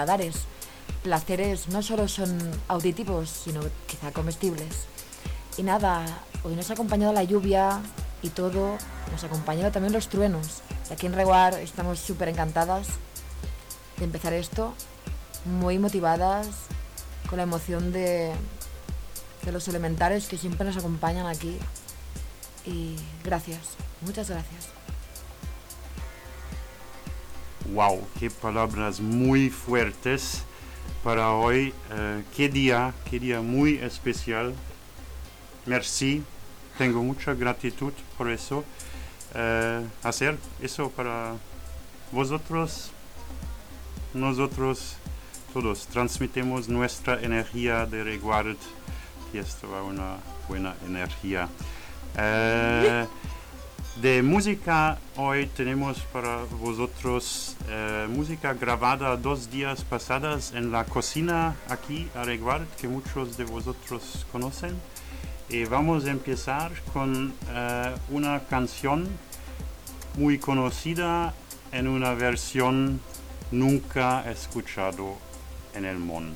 agradares, placeres no solo son auditivos, sino quizá comestibles. Y nada, hoy nos ha acompañado la lluvia y todo, nos ha acompañado también los truenos. Y aquí en Reguar estamos súper encantadas de empezar esto, muy motivadas, con la emoción de los elementales que siempre nos acompañan aquí. Y gracias, muchas gracias. Wow, qué palabras muy fuertes para hoy. Qué día muy especial. Merci, tengo mucha gratitud por eso. Hacer eso para vosotros, nosotros todos transmitimos nuestra energía de Reguard y esto va una buena energía. De música hoy tenemos para vosotros música grabada 2 días pasadas en la cocina aquí a Reguard, que muchos de vosotros conocen. Y vamos a empezar con una canción muy conocida en una versión nunca escuchado en el mundo.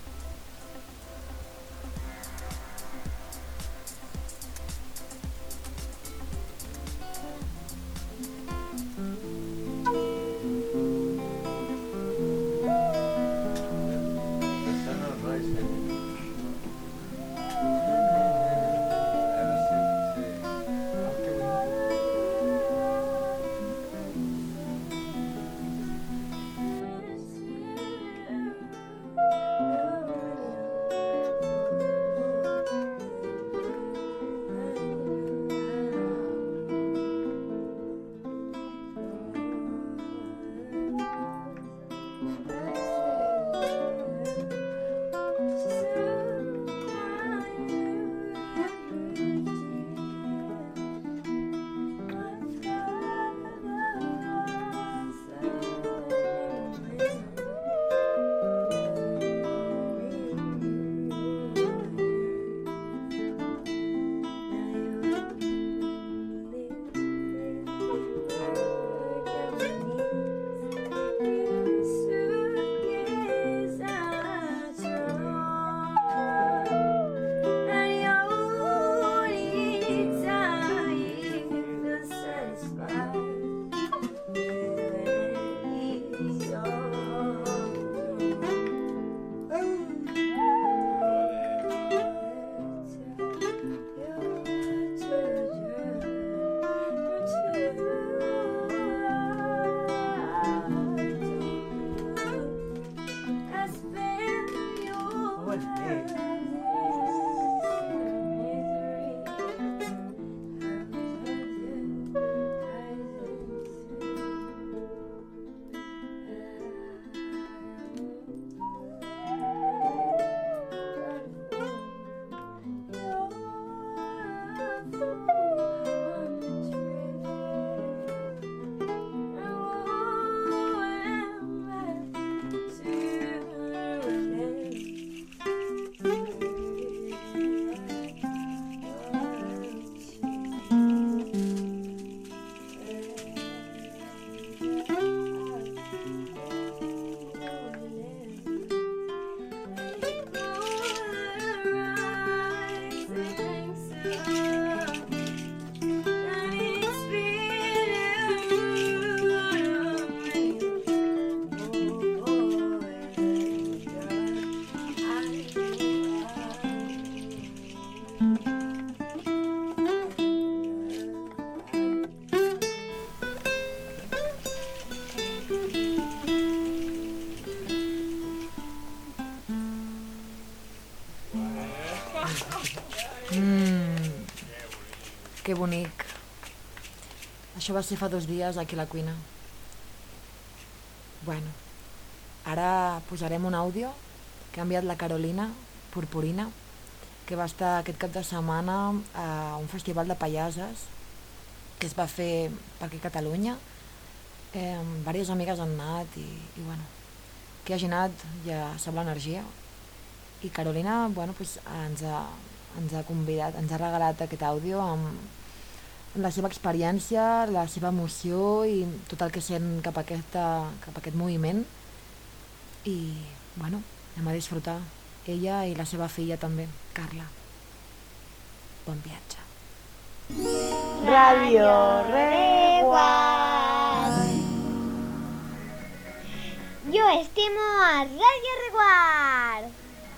Que bonic. Això va ser fa 2 dies aquí a la cuina. Bueno, ara posarem un àudio que ha enviat la Carolina Purpurina, que va estar aquest cap de setmana a un festival de pallasses que es va fer per aquí a Catalunya. Diverses amigues han anat i bueno, qui hagi anat ja sap l'energia. I Carolina, bueno, pues, ens ha convidat, ens ha regalat aquest àudio amb la seva experiència, la seva emoció i tot el que sent cap a aquest moviment. I bueno, anem a disfrutar. Ella i la seva filla també, Carla. Bon viatge. Radio Reguard. Yo estimo a Radio Reguard.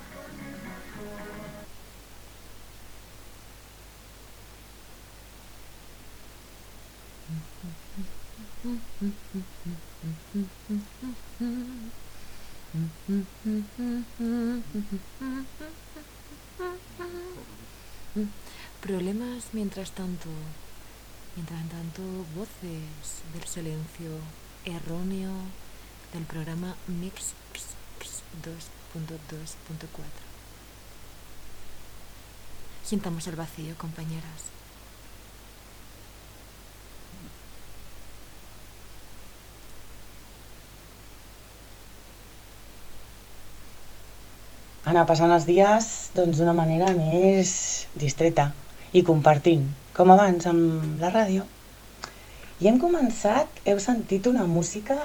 Problemas mientras tanto, voces del silencio erróneo del programa Mix 2.2.4. Sintamos el vacío, compañeras. Anar passant els dies d'una manera més distreta i compartint, com abans amb la ràdio. I hem començat, heu sentit una música...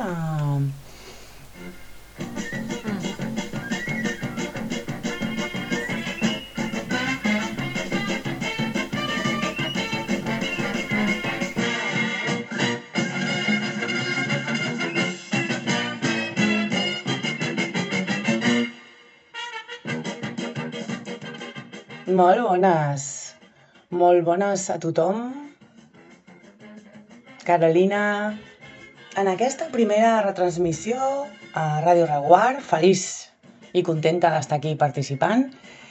Molt bones a tothom. Carolina, en aquesta primera retransmissió a Ràdio Reguard, feliç i contenta d'estar aquí participant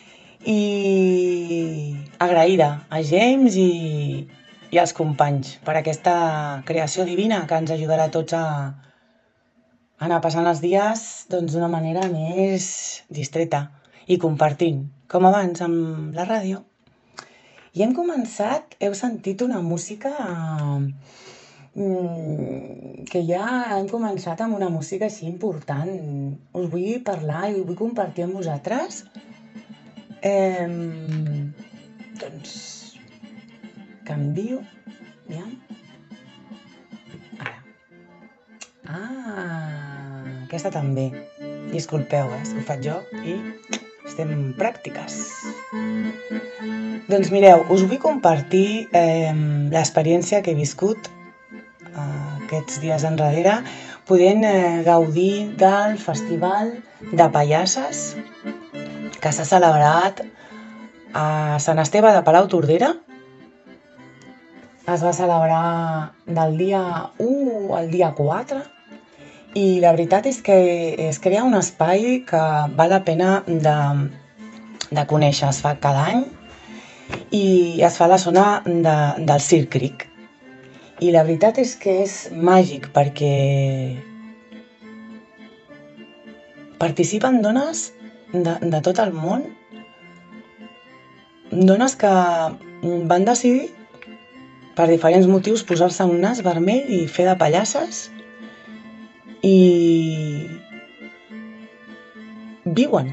i agraïda a James i als companys per aquesta creació divina que ens ajudarà a tots a anar passant els dies d'una manera més distreta i compartint, com abans amb la ràdio. I hem començat, heu sentit una música que ja hem començat amb una música així important. Us vull parlar i vull compartir amb vosaltres. Doncs canvio. Ja. Ara. Aquesta també. Disculpeu, és que ho faig jo i estem pràctiques. Doncs mireu, us vull compartir l'experiència que he viscut aquests dies enrere, podent gaudir del Festival de Pallasses que s'ha celebrat a Sant Esteve de Palautordera. Es va celebrar del dia 1 al dia 4 i la veritat és que es crea un espai que val la pena de conèixer. Es fa cada any i es fa a la zona del Circ Creek. I la veritat és que és màgic perquè participen dones de tot el món, dones que van decidir per diferents motius posar-se un nas vermell i fer de pallasses i viuen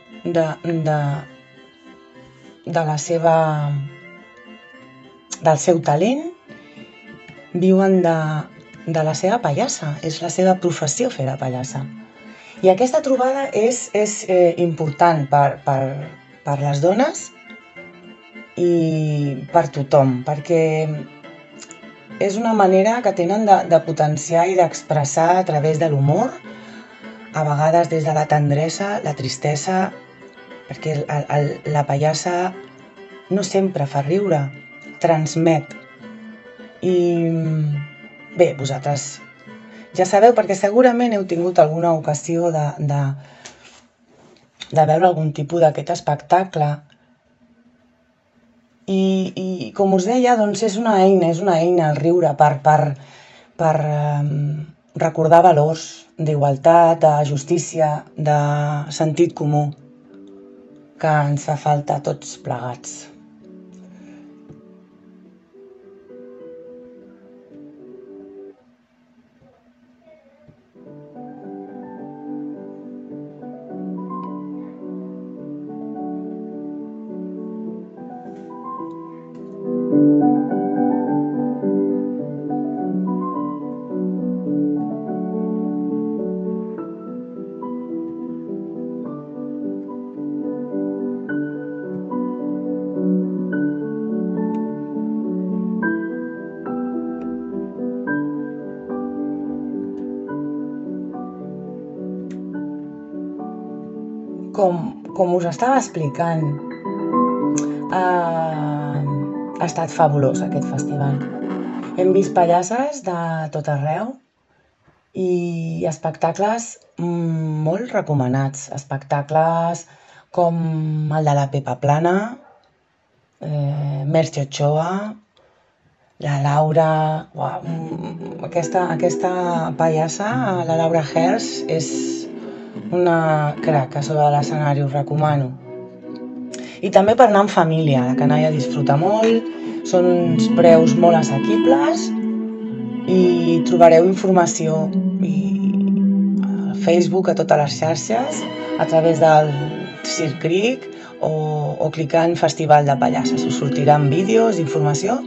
del seu talent, viuen de la seva pallassa, és la seva professió fer de pallassa. I aquesta trobada és important per les dones i per tothom, perquè és una manera que tenen de potenciar i d'expressar a través de l'humor, a vegades des de la tendresa, la tristesa, perquè la pallassa no sempre fa riure, transmet. I bé, vosaltres ja sabeu, perquè segurament heu tingut alguna ocasió de veure algun tipus d'aquest espectacle. I com us deia, doncs és una eina el riure per recordar valors d'igualtat, de justícia, de sentit comú que ens fa falta a tots plegats. com us estava explicant, ha estat fabulós aquest festival. Hem vist pallasses de tot arreu i espectacles molt recomanats. Espectacles com el de la Pepa Plana, Merche Ochoa, la Laura... Uau, aquesta pallassa, la Laura Hers, és una crac a sobre l'escenari, us recomano. I també per anar en família, la canalla disfruta molt, són uns preus molt assequibles i trobareu informació a Facebook, a totes les xarxes, a través del Circ Cric o clicant Festival de Pallasses. Us sortiran vídeos, informació.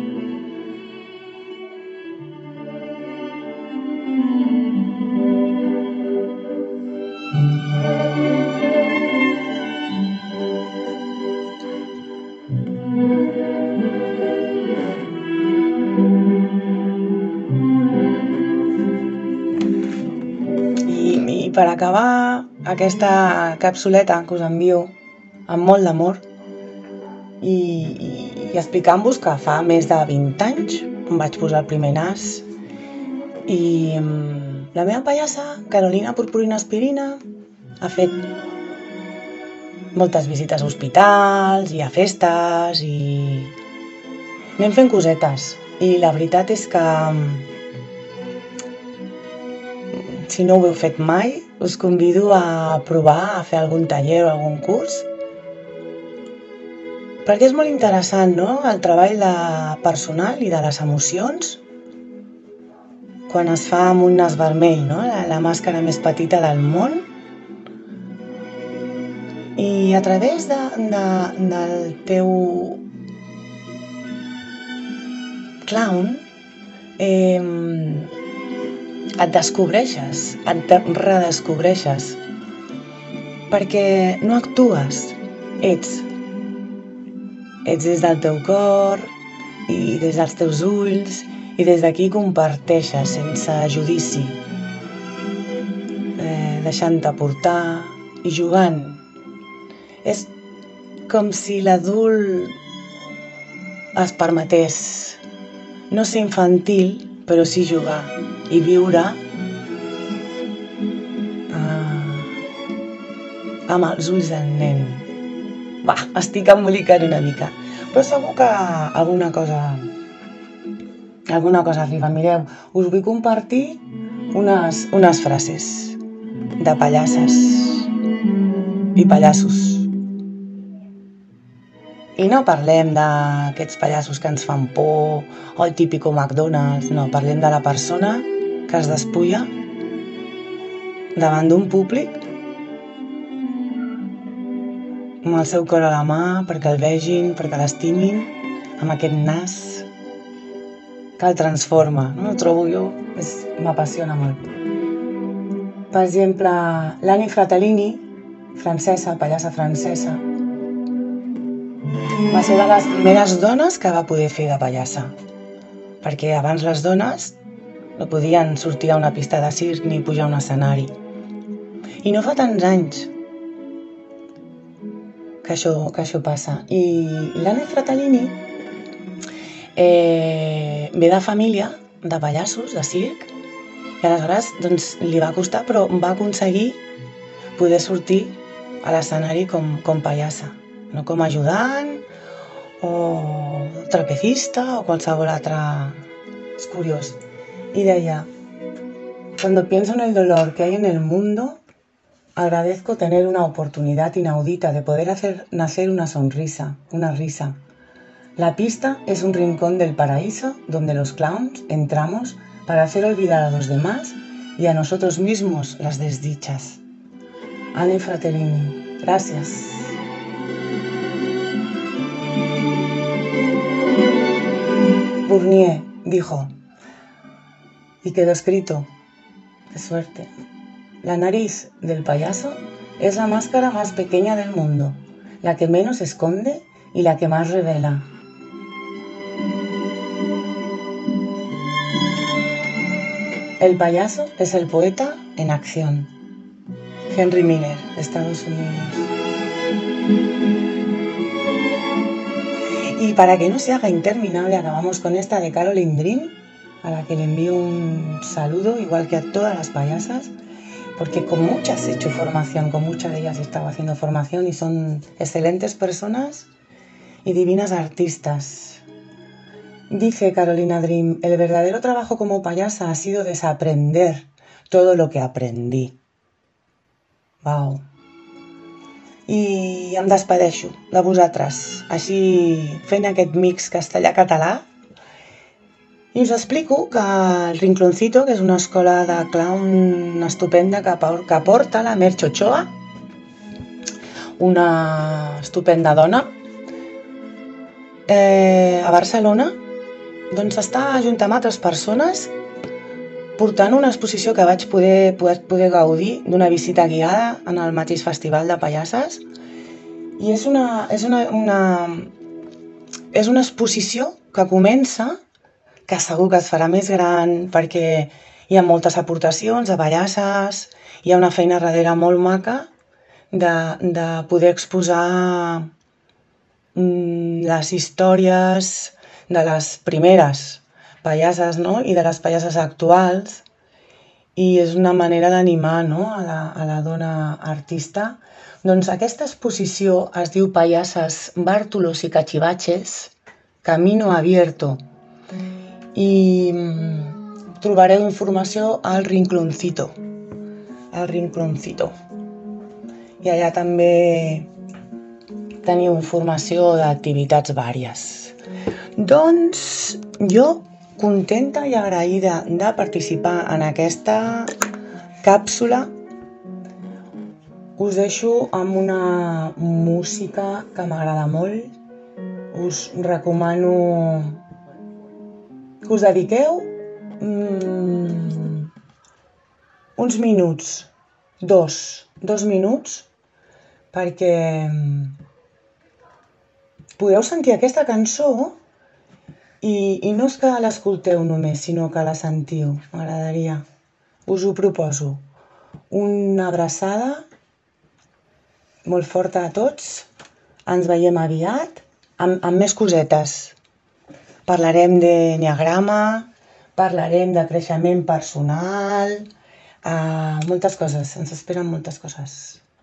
I per acabar aquesta capsuleta que us envio amb molt d'amor i explicant-vos que fa més de 20 anys em vaig posar el primer nas i la meva pallassa, Carolina Purpurina Aspirina, ha fet moltes visites a hospitals i a festes i anem fent cosetes. I la veritat és que si no ho heu fet mai, us convido a provar a fer algun taller o algun curs. Perquè és molt interessant, no?, el treball personal i de les emocions quan es fa amb un nas vermell, no?, la màscara més petita del món. I a través del teu clown et descobreixes, et redescobreixes, perquè no actues, ets des del teu cor i des dels teus ulls i des d'aquí comparteixes sense judici, deixant-te portar i jugant. És com si l'adult es permetés no ser infantil, però sí jugar i viure amb els ulls del nen. Va, estic embolicant una mica, però segur que alguna cosa arriba. Mireu, us vull compartir unes frases de pallasses i pallassos. I no parlem d'aquests pallassos que ens fan por o el típico McDonald's, no, parlem de la persona que es despulla davant d'un públic amb el seu cor a la mà perquè el vegin, perquè l'estimin, amb aquest nas que el transforma, no? Ho trobo jo, m'apassiona molt. Per exemple, l'Annie Fratellini, francesa, pallassa francesa, va ser de les primeres dones que va poder fer de pallassa, perquè abans les dones no podien sortir a una pista de circ ni pujar a un escenari. I no fa tants anys que això passa. I l'Annie Fratellini ve de família de pallassos, de circ, i aleshores doncs, li va costar, però va aconseguir poder sortir a l'escenari com pallassa, no com ajudant o trapecista o qualsevol altre. És curiós. Y deia: cuando pienso en el dolor que hay en el mundo, agradezco tener una oportunidad inaudita de poder hacer nacer una sonrisa, una risa. La pista es un rincón del paraíso donde los clowns entramos para hacer olvidar a los demás y a nosotros mismos las desdichas. Annie Fratellini, gracias. Bournier dijo, y quedó escrito, qué suerte, la nariz del payaso es la máscara más pequeña del mundo, la que menos esconde y la que más revela. El payaso es el poeta en acción. Henry Miller, de Estados Unidos. Y para que no se haga interminable, acabamos con esta de Caroline Dream, a la que le envío un saludo, igual que a todas las payasas, porque con muchas he hecho formación, con muchas de ellas he estado haciendo formación y son excelentes personas y divinas artistas. Dice Carolina Dream, el verdadero trabajo como payasa ha sido desaprender todo lo que aprendí. Wow. I em despedeixo de vosaltres, així fent aquest mix castellà-català. I us explico que el Rincloncito, que és una escola de clown estupenda que porta la Merche Ochoa, una estupenda dona, a Barcelona, doncs està junt amb altres persones portant una exposició que vaig poder gaudir d'una visita guiada en el mateix Festival de Payasses. I és una exposició que comença, que segur que es farà més gran perquè hi ha moltes aportacions de pallasses, hi ha una feina darrere molt maca de poder exposar les històries de les primeres pallasses, no? I de les pallasses actuals, i és una manera d'animar, no? a la dona artista. Doncs aquesta exposició es diu Pallasses, Bártulos y Cachivaches, Camino Abierto, i trobareu informació al Rincloncito. I allà també teniu informació d'activitats vàries. Doncs jo, contenta i agraïda de participar en aquesta càpsula, us deixo amb una música que m'agrada molt. Us recomano que us dediqueu uns minuts, dos minuts, perquè podeu sentir aquesta cançó i no és que l'escolteu només, sinó que la sentiu. M'agradaria. Us ho proposo. Una abraçada molt forta a tots. Ens veiem aviat amb més cosetes. Parlarem d'enneagrama, parlarem de creixement personal, moltes coses. Ens esperen moltes coses.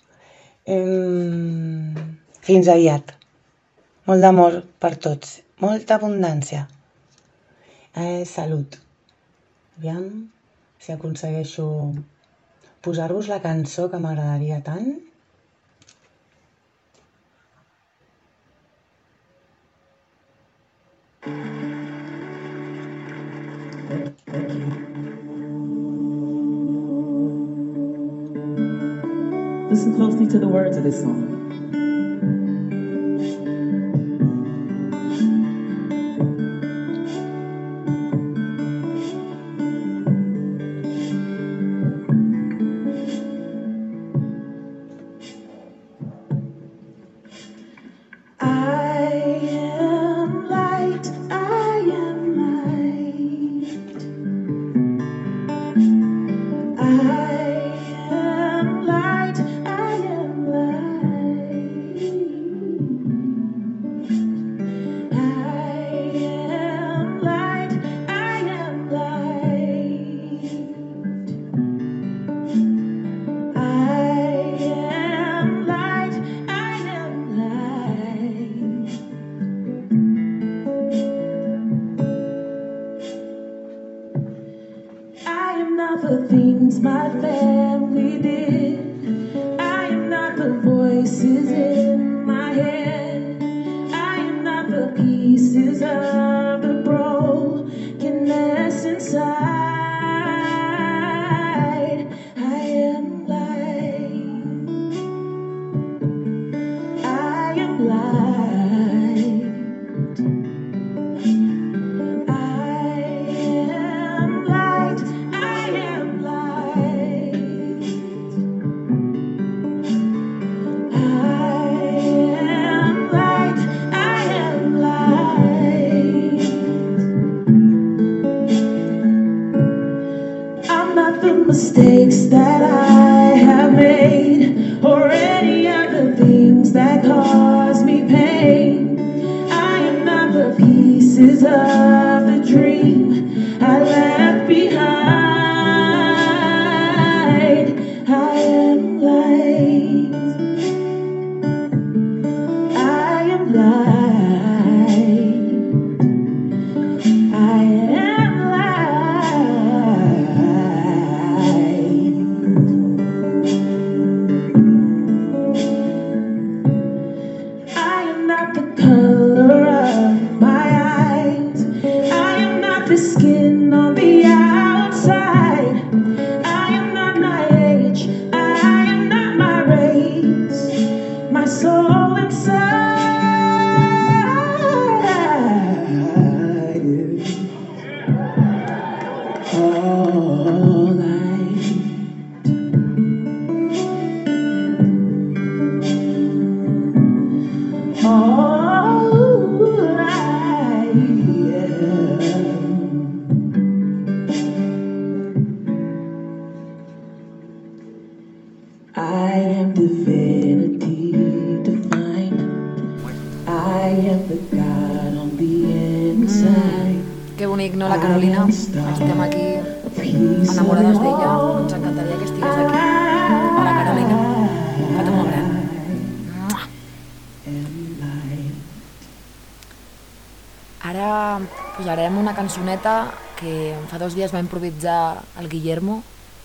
Fins aviat. Molt d'amor per tots. Molta abundància. Salut. Aviam si aconsegueixo posar-vos la cançó que m'agradaria tant. Listen closely to the words of this song. I am light. l'Enric, no la Carolina, estem aquí enamorades d'ella, ens encantaria que estigués aquí. Hola Carolina, fata molt gran. Mua. Ara posarem una cançoneta que fa 2 dies va improvisar el Guillermo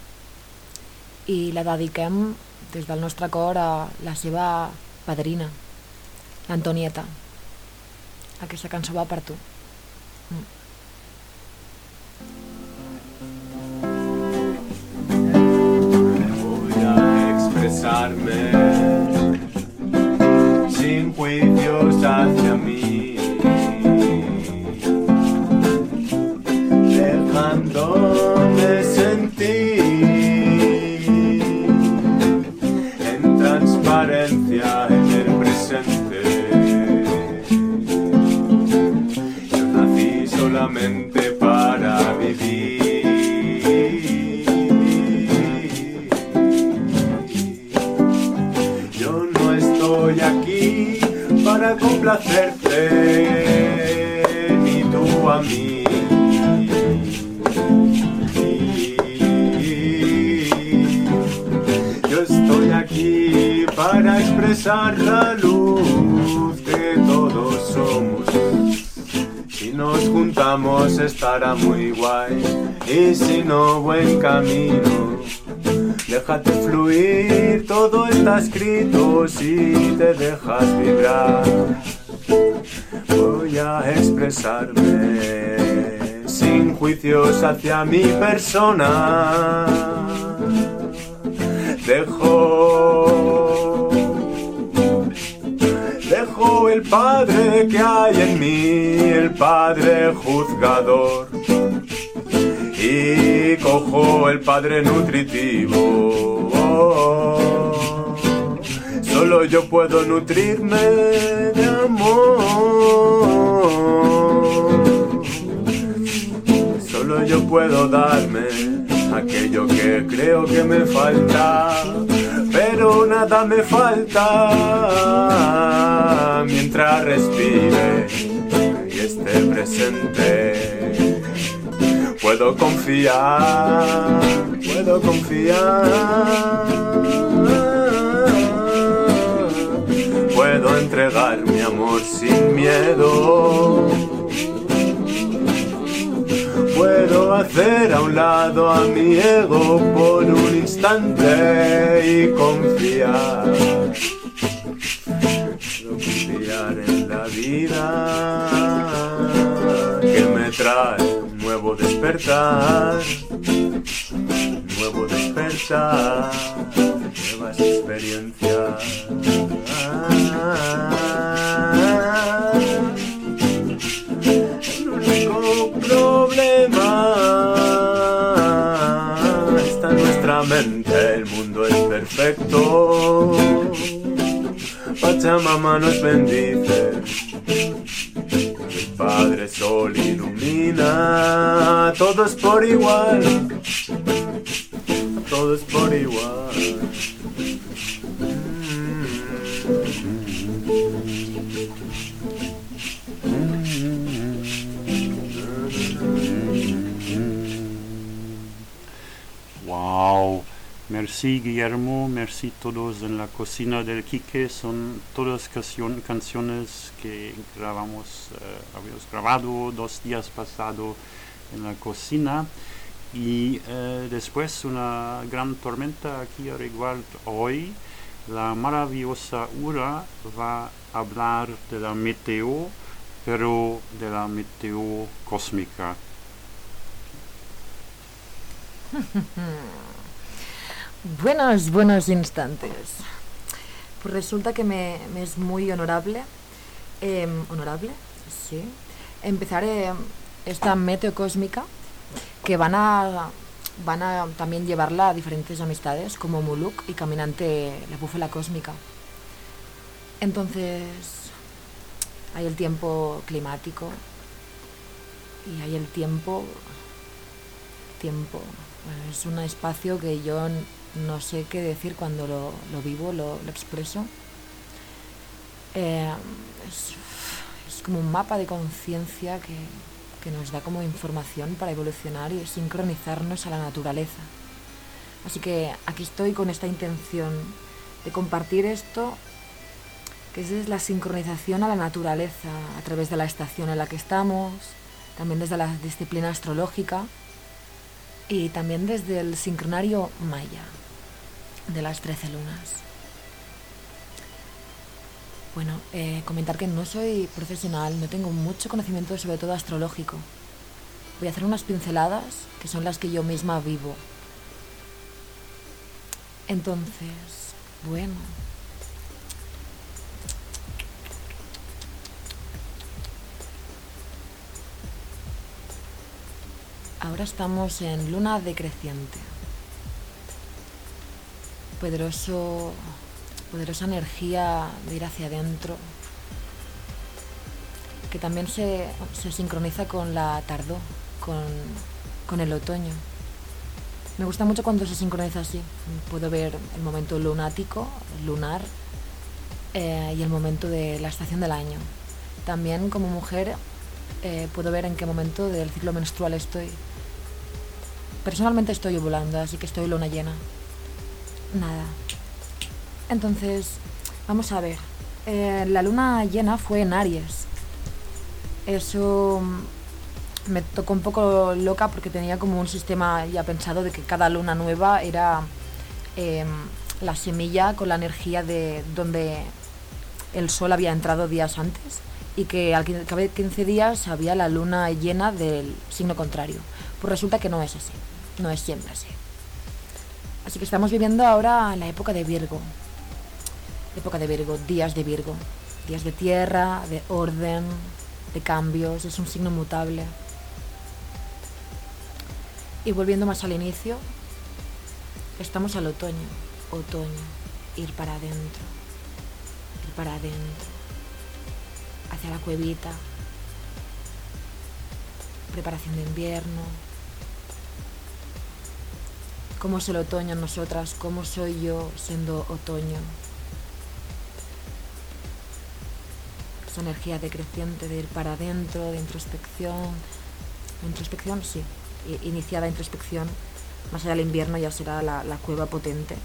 i la dediquem des del nostre cor a la seva padrina, l'Antonieta. Aquesta cançó va per tu. Voy a expresarme sin juicios hacia mí, dejándome sentir en transparencia en el presente. Yo nací solamente para vivir. Yo no estoy aquí para complacerte, ni tú a mí. Yo estoy aquí para expresar la luz que todos somos. Si nos juntamos estará muy guay, y si no, buen camino. Déjate fluir, todo está escrito si te dejas vibrar. Voy a expresarme sin juicios hacia mi persona. Dejo el padre que hay en mí, el padre juzgador, y cojo el padre nutritivo. Solo yo puedo nutrirme de amor. Solo yo puedo darme aquello que creo que me falta, pero nada me falta mientras respire y esté presente. Puedo confiar, puedo confiar. Puedo entregar mi amor sin miedo. Puedo hacer a un lado a mi ego por un instante y confiar. Puedo confiar en la vida que me trae un nuevo despertar. Nuevo despertar, nuevas experiencias. El único problema está en nuestra mente, el mundo es perfecto. Pachamama nos bendice, el Padre Sol ilumina, todo es por igual, todo es por igual. Wow, merci Guillermo, merci todos en la cocina del Quique, son todas canciones que habíamos grabado 2 días pasado en la cocina y después una gran tormenta aquí a Reguard hoy. La maravillosa Ura va a hablar de la meteo, pero de la meteo cósmica. Buenos instantes. Pues resulta que me es muy honorable, sí, empezar esta meteo cósmica que van a también llevarla a diferentes amistades como Muluk y Caminante la Búfala Cósmica. Entonces hay el tiempo climático y hay el tiempo. Bueno, es un espacio que yo no sé qué decir cuando lo vivo, lo expreso. Es como un mapa de conciencia que que nos da como información para evolucionar y sincronizarnos a la naturaleza. Así que aquí estoy con esta intención de compartir esto, que es la sincronización a la naturaleza a través de la estación en la que estamos, también desde la disciplina astrológica y también desde el sincronario maya de las 13 lunas. Bueno, comentar que no soy profesional, no tengo mucho conocimiento, sobre todo astrológico. Voy a hacer unas pinceladas que son las que yo misma vivo. Entonces, bueno. Ahora estamos en luna decreciente. Poderosa energía de ir hacia adentro, que también se sincroniza con la tardó, con el otoño. Me gusta mucho cuando se sincroniza así. Puedo ver el momento lunático, lunar, y el momento de la estación del año. También como mujer puedo ver en qué momento del ciclo menstrual estoy. Personalmente estoy ovulando, así que estoy luna llena. Nada. Entonces, vamos a ver. La luna llena fue en Aries. Eso me tocó un poco loca porque tenía como un sistema ya pensado de que cada luna nueva era la semilla con la energía de donde el sol había entrado días antes, y que al cabo de 15 días había la luna llena del signo contrario. Pues resulta que no es así, no es siempre así. Así que estamos viviendo ahora la época de Virgo. Días de Virgo, días de tierra, de orden, de cambios, es un signo mutable. Y volviendo más al inicio, estamos al otoño, ir para adentro, hacia la cuevita, preparación de invierno. ¿Cómo es el otoño en nosotras? ¿Cómo soy yo siendo otoño? Esa energía decreciente de ir para adentro, de introspección. Introspección, sí. Iniciada introspección. Más allá del invierno ya será la cueva potente.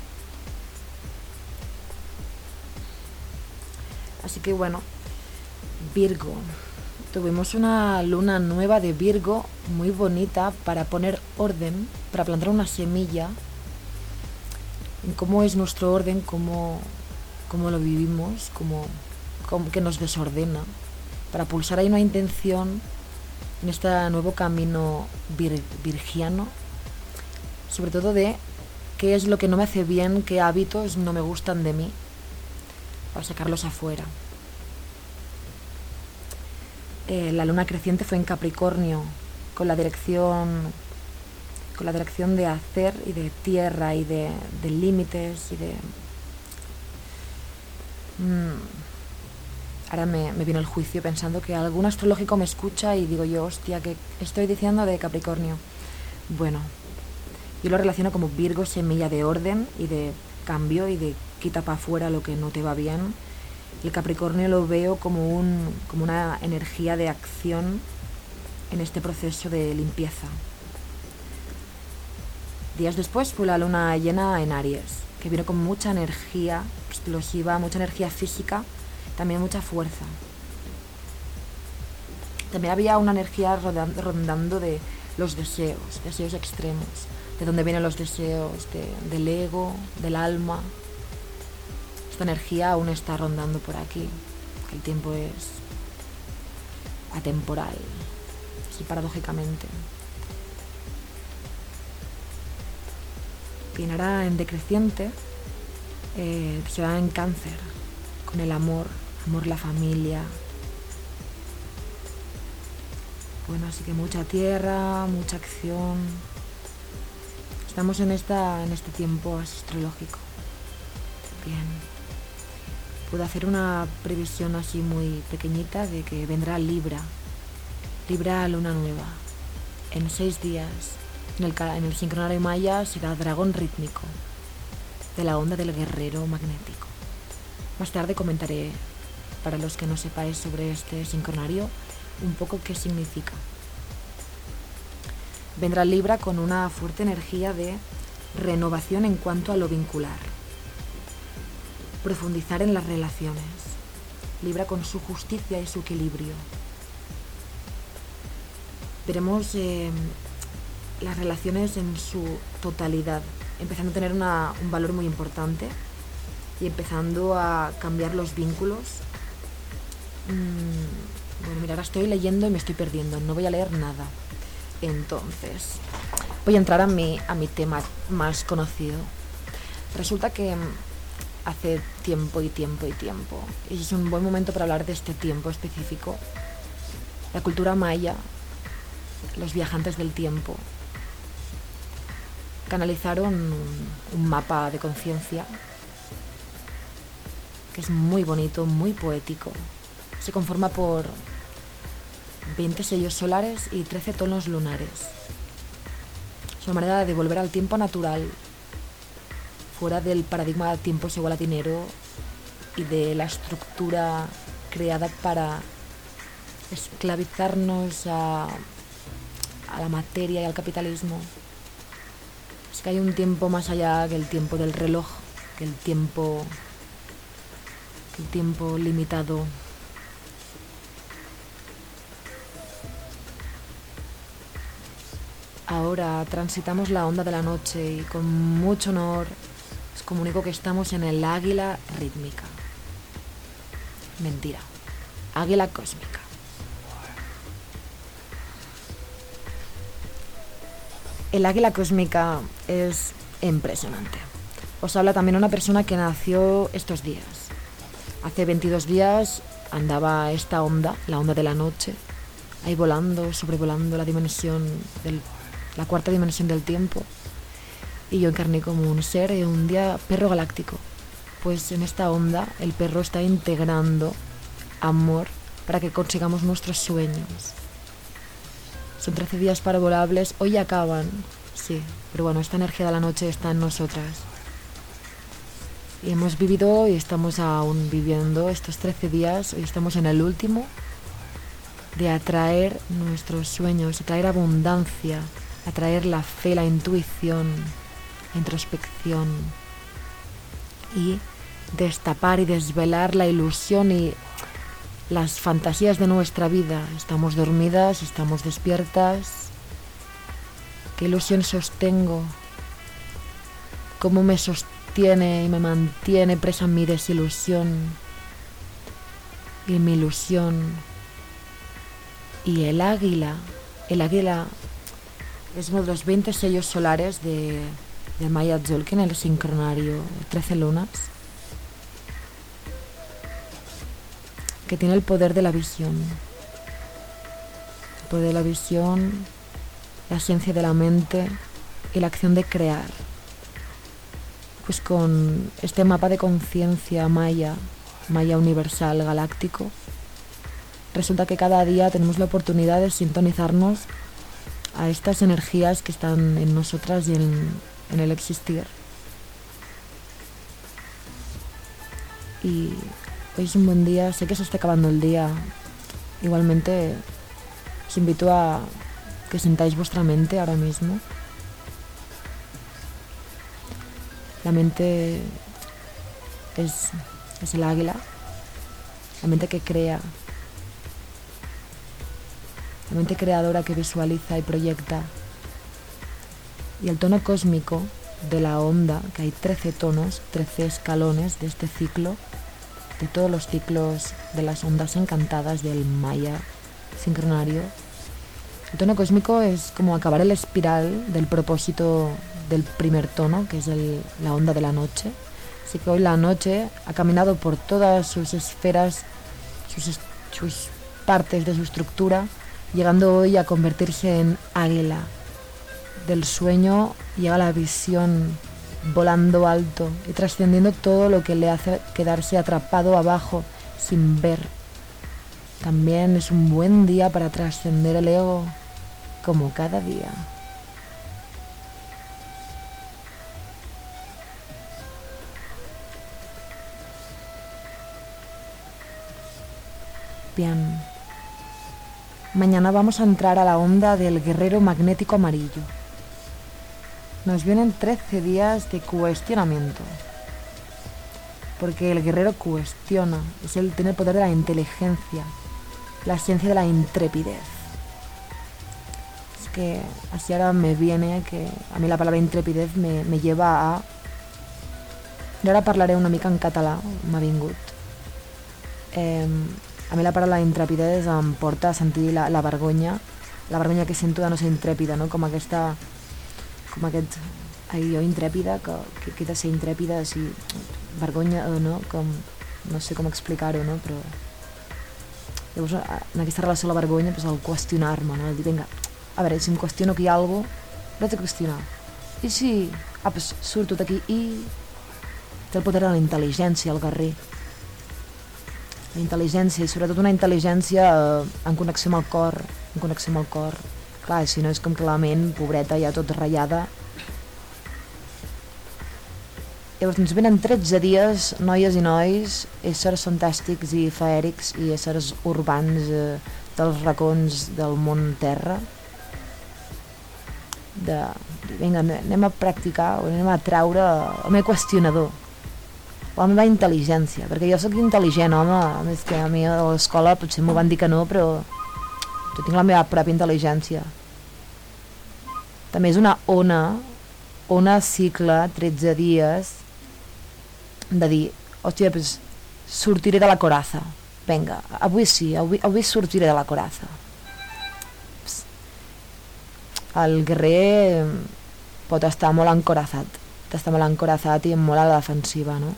Así que bueno, Virgo. Tuvimos una luna nueva de Virgo muy bonita para poner orden, para plantar una semilla en cómo es nuestro orden, cómo lo vivimos, cómo que nos desordena, para pulsar ahí una intención en este nuevo camino virgiano, sobre todo de qué es lo que no me hace bien, qué hábitos no me gustan de mí, para sacarlos afuera. La luna creciente fue en Capricornio, con la dirección de hacer y de tierra y de límites y de... Ahora me viene el juicio pensando que algún astrológico me escucha y digo yo, hostia, ¿qué estoy diciendo de Capricornio? Bueno, yo lo relaciono como Virgo, semilla de orden y de cambio y de quita para afuera lo que no te va bien. Y el Capricornio lo veo como una energía de acción en este proceso de limpieza. Días después fue la luna llena en Aries, que vino con mucha energía explosiva, mucha energía física, también mucha fuerza. También había una energía rondando de los deseos extremos, de dónde vienen los deseos, del ego, del alma. Esta energía aún está rondando por aquí, que el tiempo es atemporal, así paradójicamente. Bien, ahora en decreciente se va en Cáncer, con el amor, la familia. Bueno, así que mucha tierra, mucha acción. Estamos en este tiempo astrológico. Bien. Puedo hacer una previsión así muy pequeñita de que vendrá Libra luna nueva. En 6 días, en el sincronario maya, será dragón rítmico, de la onda del guerrero magnético. Más tarde comentaré, para los que no sepáis sobre este sincronario, un poco qué significa. vendrá Libra con una fuerte energía de renovación en cuanto a lo vincular. Profundizar en las relaciones. Libra con su justicia y su equilibrio. Veremos las relaciones en su totalidad, empezando a tener un valor muy importante y empezando a cambiar los vínculos. Bueno, mira, ahora estoy leyendo y me estoy perdiendo, no voy a leer nada. Entonces, voy a entrar a mi tema más conocido. Resulta que hace tiempo y es un buen momento para hablar de este tiempo específico. La cultura maya, los viajantes del tiempo, canalizaron un mapa de conciencia que es muy bonito, muy poético. Se conforma por 20 sellos solares y 13 tonos lunares. Es una manera de volver al tiempo natural, fuera del paradigma de tiempo es igual a dinero y de la estructura creada para esclavizarnos a la materia y al capitalismo. Es que hay un tiempo más allá que el tiempo del reloj, que el tiempo limitado. Ahora transitamos la onda de la noche y con mucho honor os comunico que estamos en el águila rítmica. Mentira, águila cósmica. El águila cósmica es impresionante. Os habla también una persona que nació estos días. Hace 22 días andaba esta onda, la onda de la noche, ahí volando, sobrevolando la cuarta dimensión del tiempo. Y yo encarné como un ser, un día perro galáctico. Pues en esta onda el perro está integrando amor para que consigamos nuestros sueños. Son 13 días paraborables, hoy acaban, sí, pero bueno, esta energía de la noche está en nosotras. Y hemos vivido y estamos aún viviendo estos 13 días, hoy estamos en el último, de atraer nuestros sueños, atraer abundancia, atraer la fe, la intuición, la introspección y destapar y desvelar la ilusión y las fantasías de nuestra vida. Estamos dormidas, estamos despiertas. ¿Qué ilusión sostengo? ¿Cómo me sostiene y me mantiene presa en mi desilusión y en mi ilusión? Y el águila es uno de los 20 sellos solares de Maya Tzolk'in, el sincronario, 13 lunas, que tiene el poder de la visión. El poder de la visión, la esencia de la mente y la acción de crear. Pues con este mapa de conciencia maya universal galáctico, resulta que cada día tenemos la oportunidad de sintonizarnos a estas energías que están en nosotras y en el existir. Y hoy es un buen día, sé que se está acabando el día. Igualmente os invito a que sentáis vuestra mente ahora mismo. La mente es el águila, la mente que crea, la mente creadora que visualiza y proyecta. Y el tono cósmico de la onda, que hay 13 tonos, 13 escalones de este ciclo, de todos los ciclos de las ondas encantadas del Maya sincronario. El tono cósmico es como acabar el espiral del propósito del primer tono, que es la onda de la noche. Así que hoy la noche ha caminado por todas sus esferas, sus partes de su estructura, llegando hoy a convertirse en águila. Del sueño llega la visión, volando alto y trascendiendo todo lo que le hace quedarse atrapado abajo sin ver. También es un buen día para trascender el ego, como cada día. Bien. Mañana vamos a entrar a la onda del guerrero magnético amarillo. Nos vienen 13 días de cuestionamiento. Porque el guerrero cuestiona, tiene el poder de la inteligencia, la esencia de la intrepidez. Es que así ahora me viene que a mí la palabra intrepidez me lleva a... I ara parlaré una mica en català, m'ha vingut. A mi la paraula intrepidez em porta a sentir la vergonya que sento de no ser intrèpida, no? Com aquest... Ai, jo intrèpida, que he de ser intrèpida, si... vergonya, no? Com... No sé com explicar-ho, no? Però... Llavors, en aquesta relació a la vergonya, pues, el qüestionar-me, no? El dir, vinga, a veure, si em qüestiono aquí alguna cosa, l'he de qüestionar. I si... pues surto d'aquí i... Té el poder de la intel·ligència, el guerrer. La intel·ligència, i sobretot una intel·ligència en connexió amb el cor, Clar, si no és com que la ment, pobreta, ja tot ratllada. Llavors ens venen 13 dies, noies i nois, éssers fantàstics i faèrics i éssers urbans dels racons del món terra. Vinga, anem a practicar, anem a traure el meu qüestionador. La meva intel·ligència, perquè jo sóc intel·ligent, home, és que a mi a l'escola potser m'ho van dir que no, però jo tinc la meva pròpia intel·ligència. També és una ona cicle, 13 dies, de dir, hòstia, pues sortiré de la coraza, vinga, avui sí, avui sortiré de la coraza. El guerrer pot estar molt encorazat i molt a la defensiva, no?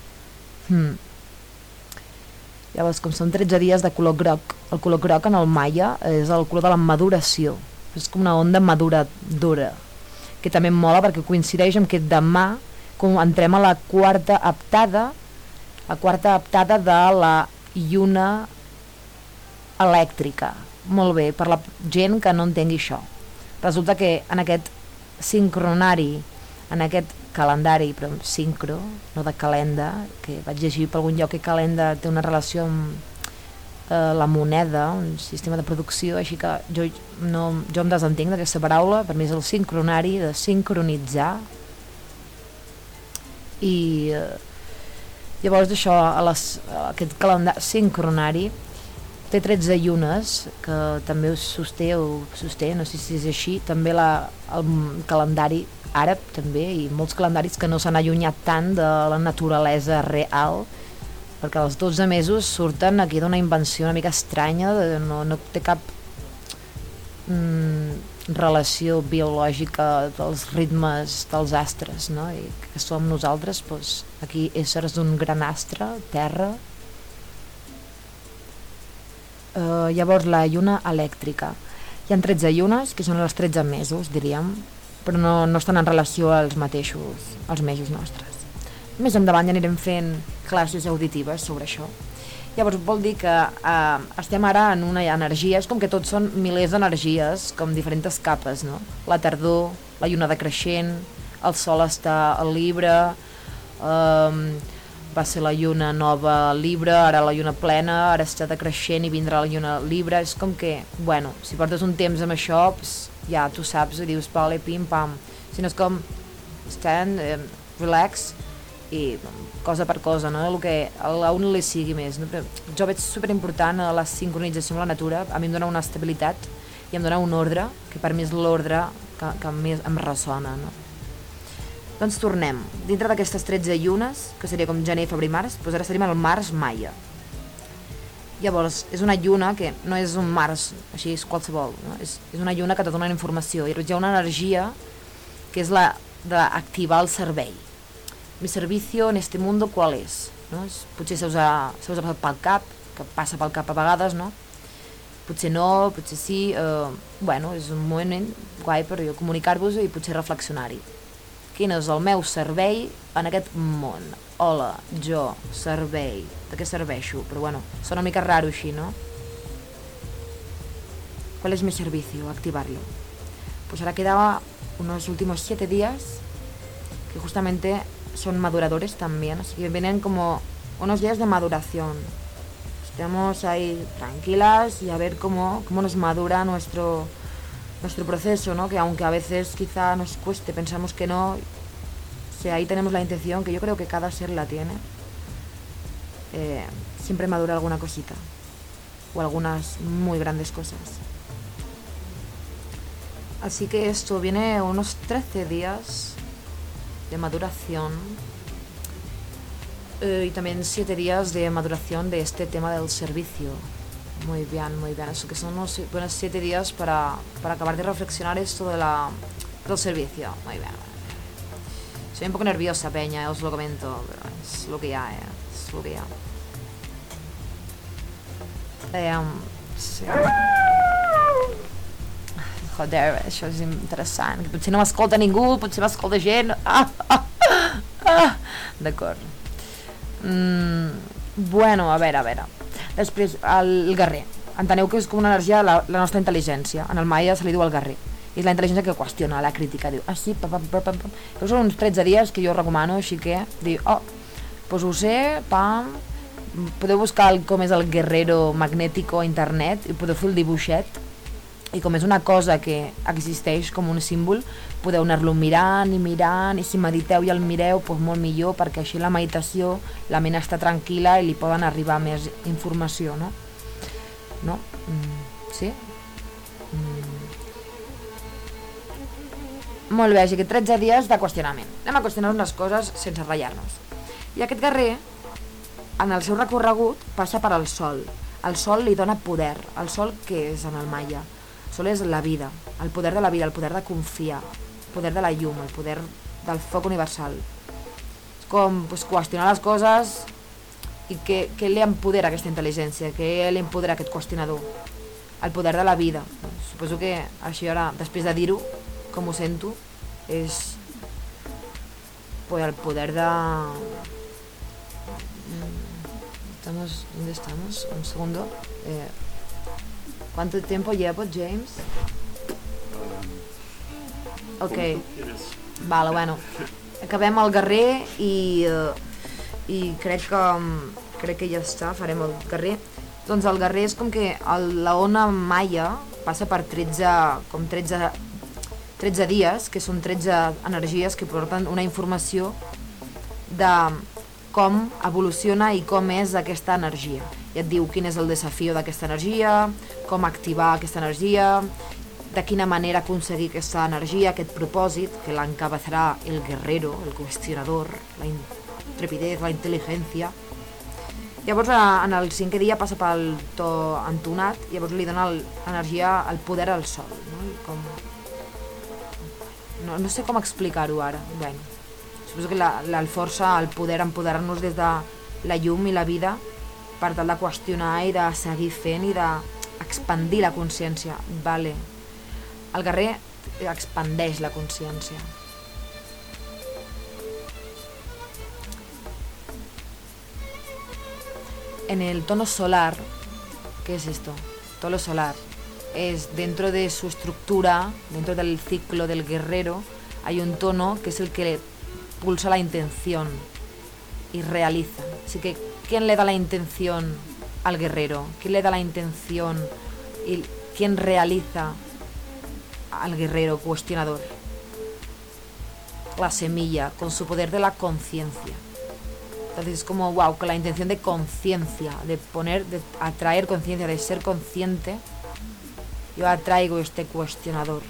Llavors, com són 13 dies de color groc, el color groc en el maia és el color de la maduració, és com una onda maduradora, que també em mola perquè coincideix amb que demà entrem a la quarta heptada de la lluna elèctrica. Molt bé, per la gent que no entengui això. Resulta que en aquest sincronari, en aquest calendari, però sincro, no de calenda, que vaig llegir per algun lloc que calenda té una relació amb la moneda, un sistema de producció, així que jo em desentenc d'aquesta paraula, per mi és el sincronari, de sincronitzar. I llavors això, aquest calendari sincronari té 13 llunes, que també sosté, no sé si és així, també el calendari àrab també, i molts calendaris que no s'han allunyat tant de la naturalesa real, perquè els 12 mesos surten aquí d'una invenció una mica estranya, no té cap relació biològica dels ritmes dels astres, no? I que som nosaltres, doncs, aquí éssers d'un gran astre, terra. Llavors la lluna elèctrica. Hi ha 13 llunes, que són els 13 mesos, diríem, però no estan en relació als mesos nostres. Més endavant ja anirem fent classes auditives sobre això. Llavors vol dir que estem ara en una energia, és com que tots són milers d'energies, com diferents capes, no? La tardor, la lluna decreixent, el sol està al Libre, va ser la lluna nova al Libre, ara la lluna plena, ara està decreixent i vindrà la lluna Libre. És com que, bueno, si portes un temps amb això, ja tu saps i dius, vale, pim, pam. Si no és com, stand, relax, i cosa per cosa, no? El que a un li sigui més, no? Però jo veig superimportant la sincronització amb la natura, a mi em dona una estabilitat i em dona un ordre, que per mi és l'ordre que més em ressona, no? Doncs tornem, dintre d'aquestes 13 llunes, que seria com gener, febrer i març, doncs ara estaríem al març maia. Llavors, és una lluna que no és un març, així és qualsevol, no? És una lluna que te dona informació, i hi ha una energia que és la d'activar el cervell. Mi servicio en este mundo, ¿cuál es? No? Potser se us ha passat pel cap, que passa pel cap a vegades, no? Potser no, potser sí, bueno, és un moment guai per jo comunicar-vos i potser reflexionar-hi. Quin és el meu servei en aquest món? Hola, jo, servei, de què serveixo? Però bueno, sona una mica raro així, no? ¿Cuál es mi servicio? Activarlo. Pues ahora quedaba unos últimos 7 días que justamente son maduradores también, así que vienen como unos días de maduración. estemos ahí tranquilas y a ver cómo nos madura nuestro proceso, ¿no? Que aunque a veces quizá nos cueste, pensamos que no, si ahí tenemos la intención, que yo creo que cada ser la tiene, siempre madura alguna cosita o algunas muy grandes cosas. Así que esto viene unos 13 días de maduración y también 7 días de maduración de este tema del servicio. Muy bien. Eso que son unos buenos 7 días para acabar de reflexionar esto del servicio. Muy bien. Soy un poco nerviosa, peña, os lo comento, pero es lo que hay, es lo que hay. Sí. Joder, això és interessant. Potser no m'escolta ningú, potser m'escolta gent. D'acord. Bueno, a veure. Després, el guerrer. Enteneu que és com una energia de la nostra intel·ligència. En el Maia se li diu el guerrer. És la intel·ligència que qüestiona, la crítica. Diu, sí, pam. Però són uns 13 dies que jo recomano, així que diu, doncs ho sé, pam. Podeu buscar com és el guerrero magnético a internet i podeu fer el dibuixet. I com és una cosa que existeix com un símbol, podeu anar-lo mirant i si mediteu i el mireu, doncs molt millor, perquè així la meditació, la ment està tranquil·la i li poden arribar més informació, no? No? Sí? Molt bé, així que 13 dies de qüestionament. Anem a qüestionar unes coses sense ratllar-nos. I aquest guerrer, en el seu recorregut, passa per al sol. El sol li dona poder. El sol, què és en el Maia? El sol és la vida, el poder de la vida, el poder de confiar, el poder de la llum, el poder del foc universal. És com qüestionar les coses i què li empodera aquesta intel·ligència, què li empodera aquest qüestionador. El poder de la vida. Suposo que així ara, després de dir-ho, com ho sento, és el poder de... ¿Dónde estamos? Un segundo. ¿Cuánto tiempo llevo, James? Ok. Vale, bueno. Acabem el guerrer i crec que ja està, farem el guerrer. Doncs el guerrer és com que la ona Maia passa per 13 dies, que són 13 energies que porten una informació de com evoluciona i com és aquesta energia. I et diu quin és el desafiu d'aquesta energia, com activar aquesta energia, de quina manera aconseguir aquesta energia, aquest propòsit, que l'encabezarà el guerrero, el cuestionador, la intrepidez, la intel·ligència. Llavors, en el 5è dia passa pel to entonat, llavors li dona l'energia, el poder al sol. No sé com explicar-ho ara. Bé, suposo que la força, el poder empoderar-nos des de la llum i la vida per tal de qüestionar i de seguir fent i d'expandir la consciència. Vale. El guerrer expandeix la consciència. En el tono solar, ¿qué es esto? Tono solar es dentro de su estructura, dentro del ciclo del guerrero, hay un tono que es el que pulsa la intención y realiza. Así que, ¿quién le da la intención al guerrero? ¿Quién le da la intención y quién realiza al guerrero cuestionador? La semilla, con su poder de la conciencia. Entonces es como, wow, con la intención de conciencia, de atraer conciencia, de ser consciente, yo atraigo este cuestionador.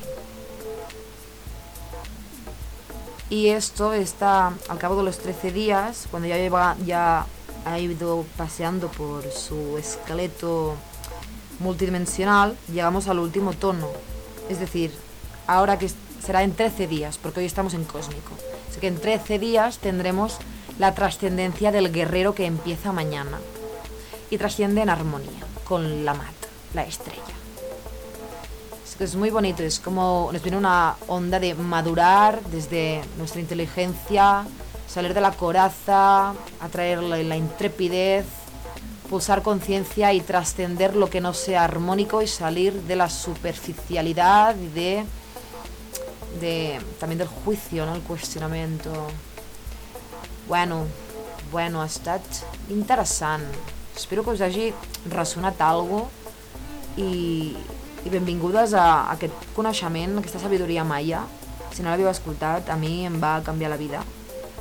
Y esto está al cabo de los 13 días, cuando ya ha ido paseando por su esqueleto multidimensional, llegamos al último tono. Es decir, ahora que será en 13 días, porque hoy estamos en cósmico. Así que en 13 días tendremos la trascendencia del guerrero que empieza mañana. Y trasciende en armonía con la mat, la estrella. Es muy bonito, es como nos viene una onda de madurar desde nuestra inteligencia, salir de la coraza, atraer la intrepidez, pulsar conciencia y trascender lo que no sea armónico y salir de la superficialidad y también del juicio, ¿no? El cuestionamiento. Bueno, ha estat interessant. Espero que us hagi ressonat alguna cosa i benvingudes a aquest coneixement, a aquesta sabidoria maia. Si no l'havíeu escoltat, a mi em va canviar la vida.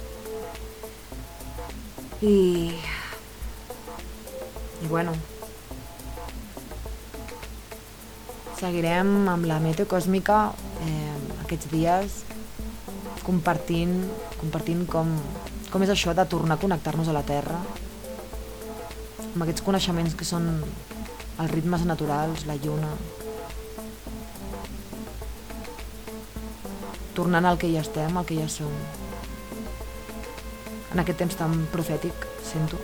I bueno, seguirem amb la Meteo Còsmica aquests dies compartint com és això de tornar a connectar-nos a la Terra amb aquests coneixements que són els ritmes naturals, la lluna, tornant al que ja estem, al que ja som, en aquest temps tan profètic, sento.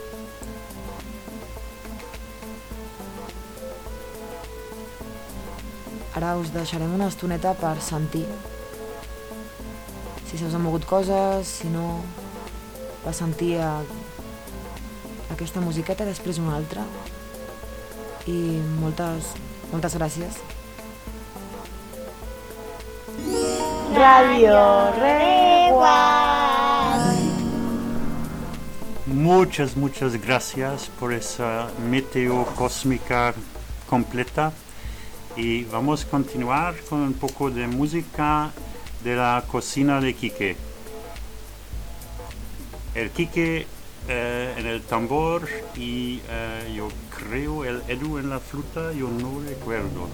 Ara us deixarem una estoneta per sentir si se us han mogut coses, si no, per sentir aquesta musiqueta, després una altra. I moltes gràcies. Radio Reguard. Muchas gracias por esa meteo cósmica completa. Y vamos a continuar con un poco de música de la cocina de Quique. El Quique en el tambor y yo creo el Edu en la flauta, yo no recuerdo.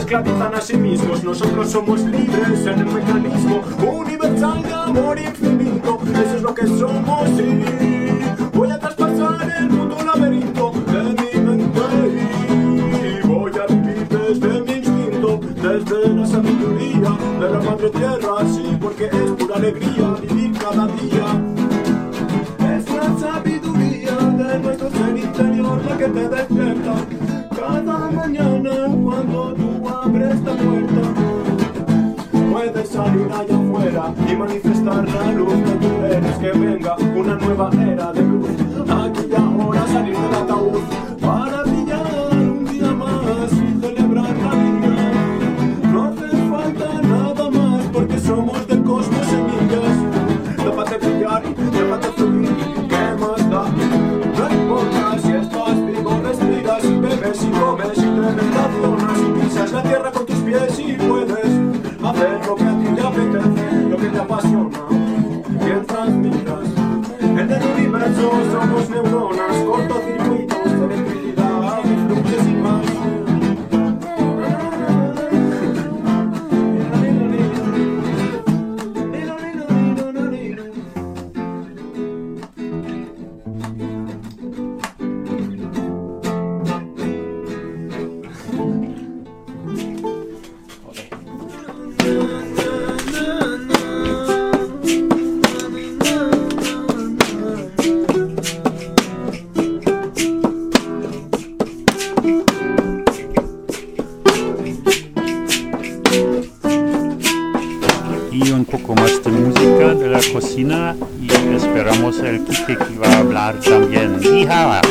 esclavizan a sí mismos. Nosotros somos libres en el mecanismo universal de amor infinito. Eso es lo que somos y voy a traspasar el mundo laberinto de mi mente y voy a vivir desde mi instinto, desde la sabiduría de la madre tierra. Sí, porque es pura alegría vivir cada día. Es la sabiduría de nuestro ser interior la que te despierta cada mañana cuando tú abres la puerta. Puedes salir allá afuera y manifestar la luz que tú eres. Que venga una nueva era de luz. Aquí y ahora salir del ataúd para brillar un día más y celebrar la vida. No hace falta nada más porque somos del cosmos semillas. Déjate brillar, déjate fluir, ¿qué más da? No importa si estás vivo, respiras y bebes y comes y te relacionas y pisas la tierra con tus pies y puedes hacer lo que a ti te apetece, lo que te apasiona. Mientras miras en el universo somos neuronas, cortocircuitos de electricidad y fluye sin más. Y un poco más de música de la cocina y esperamos el Quique que va a hablar también. ¡Hija!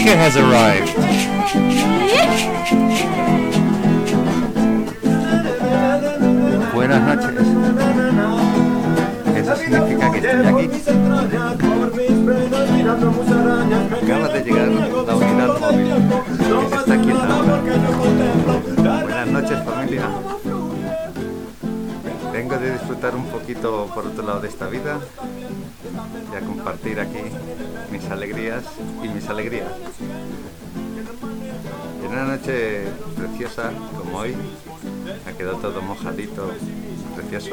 teacher has arrived. Buenas noches. Eso significa que estoy aquí. Acaba de llegar la unidad móvil. Está aquí en la hora. Buenas noches, familia. Vengo de disfrutar un poquito por otro lado de esta vida y a compartir aquí mis alegrías y mis alegrías. En una noche preciosa como hoy, ha quedado todo mojadito, precioso.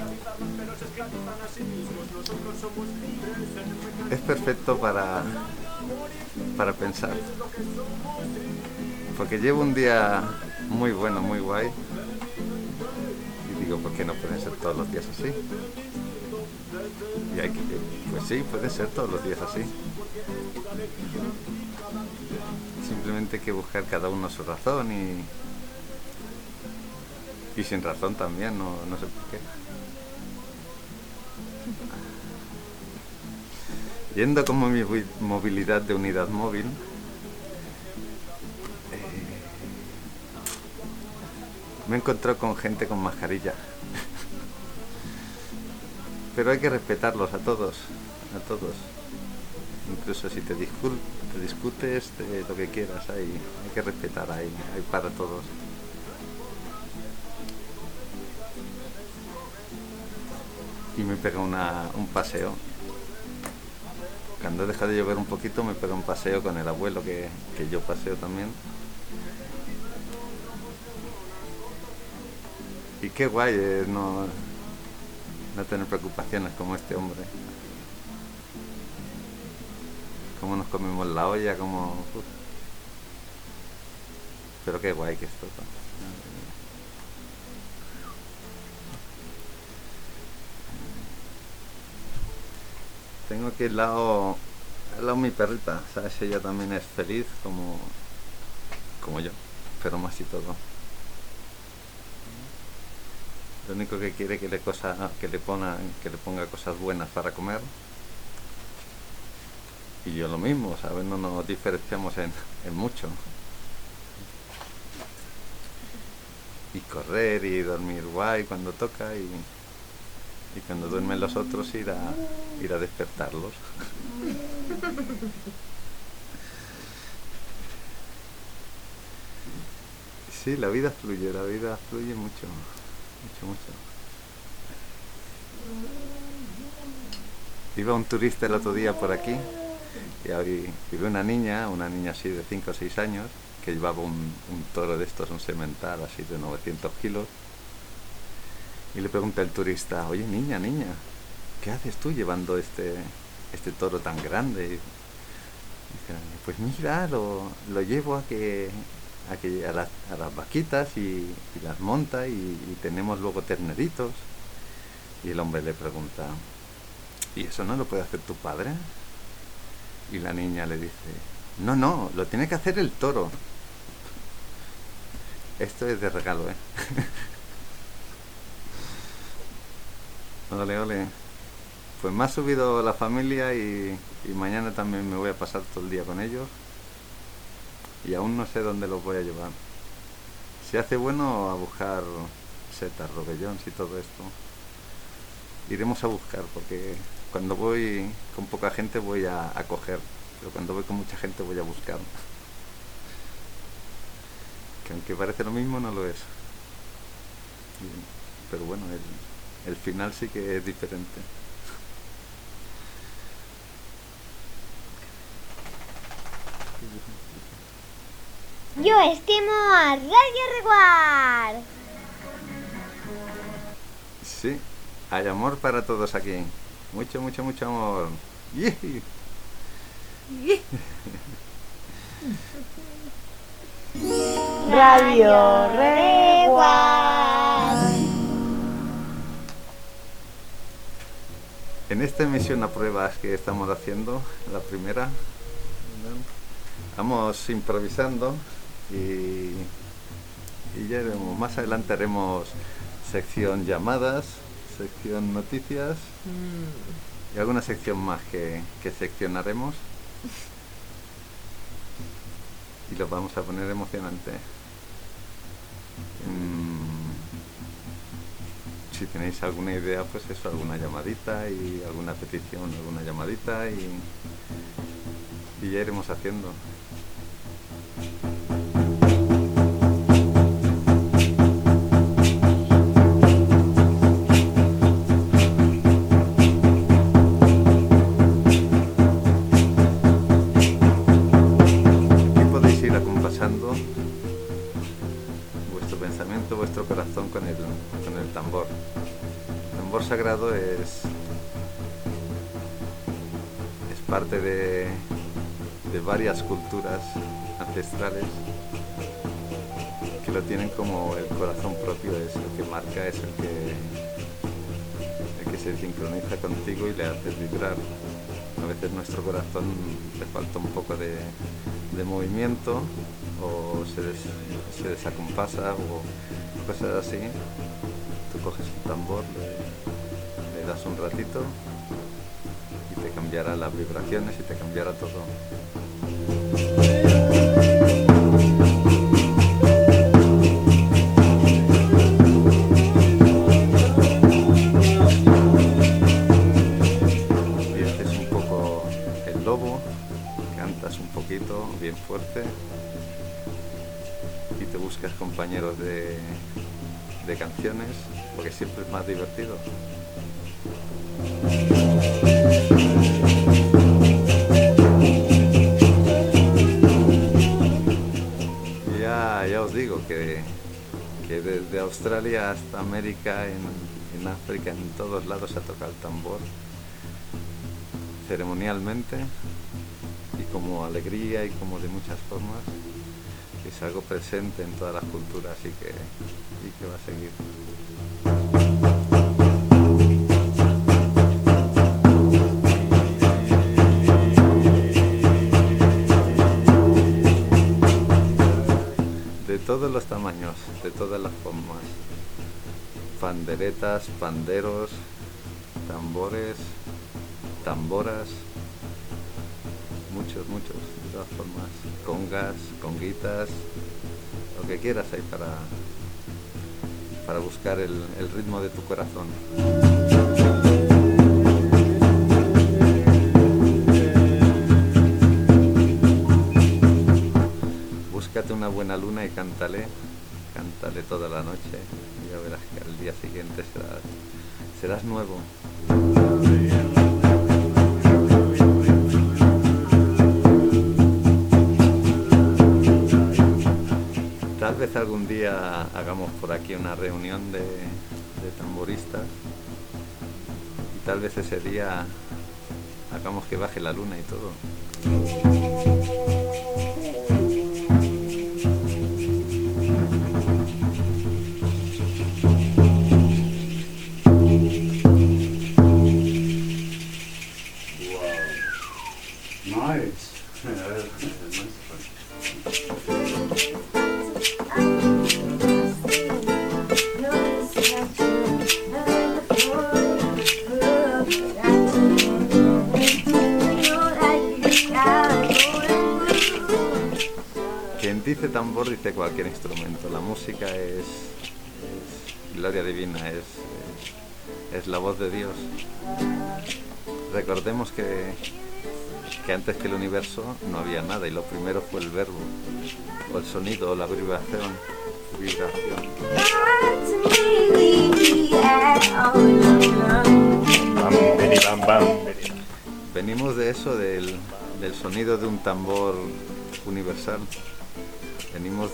Es perfecto para pensar, porque llevo un día muy bueno, muy guay, y digo, ¿por qué no pueden ser todos los días así? Y pues sí, pueden ser todos los días así. Simplemente hay que buscar cada uno su razón y sin razón también, no sé por qué. Yendo como mi movilidad de unidad móvil, me encontré con gente con mascarilla. Pero hay que respetarlos a todos. Incluso si te discutes de lo que quieras, hay que respetar, hay para todos. Y me pega un paseo. Cuando deja de llover un poquito me pega un paseo con el abuelo que yo paseo también. Y qué guay es no tener preocupaciones como este hombre. Cómo nos comemos la olla, pero qué guay que es todo. Tengo aquí al lado mi perrita, ¿sabes? Ella también es feliz como yo, pero más y todo. Lo único que quiere que le ponga cosas buenas para comer. Y yo lo mismo, ¿sabes? No nos diferenciamos en mucho. Y correr y dormir guay cuando toca y cuando duermen los otros ir a despertarlos. Sí, la vida fluye mucho. Iba un turista el otro día por aquí y vi una niña así de 5 o 6 años que llevaba un toro de estos, un semental así de 900 kilos. Y le pregunta el turista, oye niña, ¿qué haces tú llevando este toro tan grande? Y dice, pues mira, lo llevo a las vaquitas y las monta y tenemos luego terneritos. Y el hombre le pregunta, ¿y eso no lo puede hacer tu padre? Y la niña le dice, no, lo tiene que hacer el toro. Esto es de regalo, ¿eh? Ole. Pues me ha subido la familia y mañana también me voy a pasar todo el día con ellos. Y aún no sé dónde los voy a llevar. Si hace bueno, a buscar setas, robellones y todo esto. Iremos a buscar, porque cuando voy con poca gente voy a coger, pero cuando voy con mucha gente voy a buscar. Que aunque parece lo mismo, no lo es. Pero bueno, el final sí que es diferente. Yo estimo a Radio Reguard. Sí, hay amor para todos aquí. Mucho amor. ¡Yee! Radio Reguard. En esta emisión a pruebas que estamos haciendo, la primera, vamos improvisando y ya veremos. Más adelante haremos sección llamadas, sección noticias y alguna sección más que seccionaremos. y lo vamos a poner emocionante. Si tenéis alguna idea, pues eso, alguna llamadita y alguna petición, alguna llamadita y ya iremos haciendo. Vuestro pensamiento, vuestro corazón con el tambor. El tambor sagrado es parte de varias culturas ancestrales que lo tienen como el corazón propio, es el que marca, es el que se sincroniza contigo y le haces vibrar. A veces nuestro corazón le falta un poco de movimiento o se desacompasa o cosas así. Tú coges un tambor, le das un ratito y te cambiará las vibraciones y te cambiará todo. Bien fuerte y te buscas compañeros de canciones porque siempre es más divertido. Ya os digo que desde Australia hasta América, en África, en todos lados se toca el tambor ceremonialmente y como alegría y como de muchas formas, que es algo presente en todas las culturas y que va a seguir. De todos los tamaños, de todas las formas, panderetas, panderos, tambores, tamboras, muchos, de todas formas, congas, conguitas, lo que quieras hay para buscar el ritmo de tu corazón. Búscate una buena luna y cántale toda la noche y ya verás que al día siguiente serás nuevo. Tal vez algún día hagamos por aquí una reunión de tamboristas y tal vez ese día hagamos que baje la luna y todo. Quien dice tambor dice cualquier instrumento. La música es gloria divina, es la voz de Dios. Recordemos que antes que el universo no había nada y lo primero fue el verbo, o el sonido, o la vibración. Venimos de eso, del sonido de un tambor universal. Venimos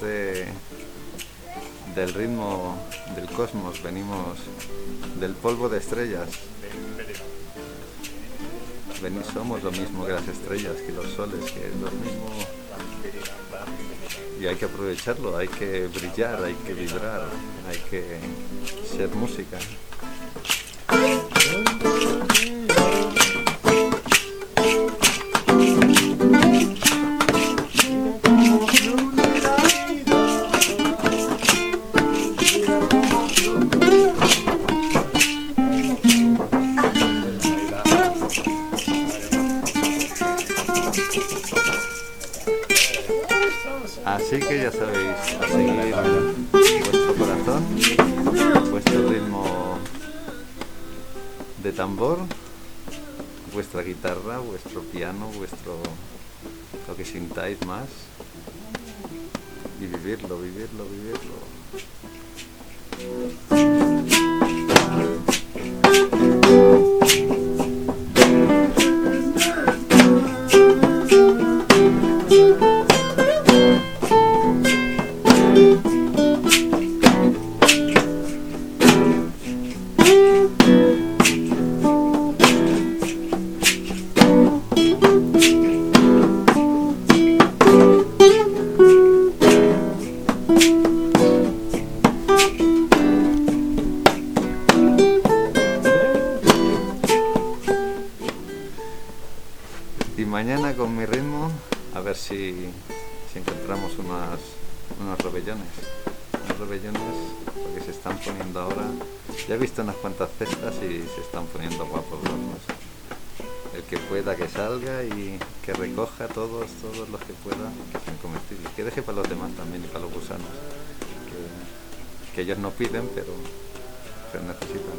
del ritmo del cosmos, venimos del polvo de estrellas. Somos lo mismo que las estrellas, que los soles, que es lo mismo. Y hay que aprovecharlo, hay que brillar, hay que vibrar, hay que ser música. tambor, vuestra guitarra, vuestro piano, lo que sintáis más, y vivirlo. Y mañana con mi ritmo, a ver si encontramos unos robellones. Unos robellones porque se están poniendo ahora. Ya he visto unas cuantas cestas y se están poniendo guapos los nuestros. El que pueda que salga y que recoja todos los que puedan, que sean comestibles. Que deje para los demás también y para los gusanos. Que ellos no piden, pero necesitan.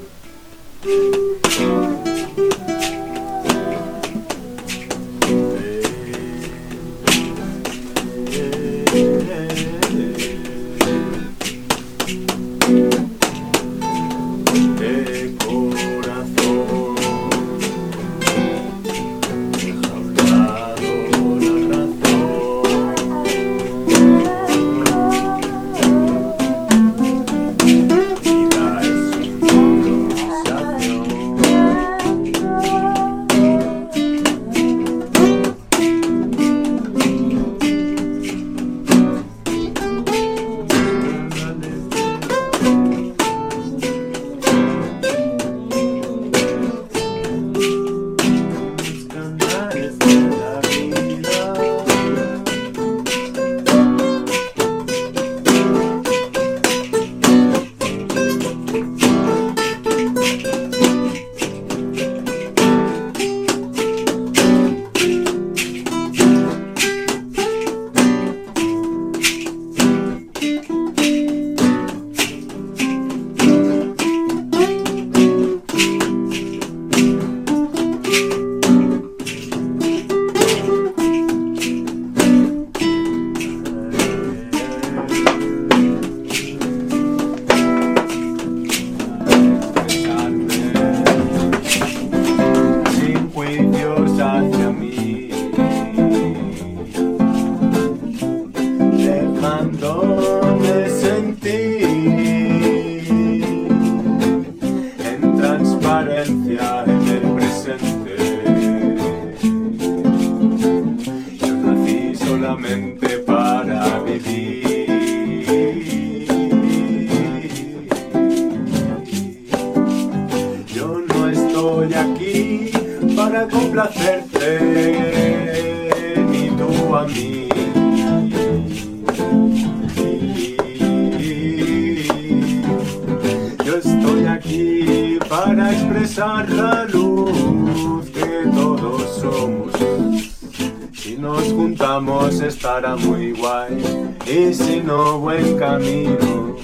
Estará muy guay, y si no, buen camino.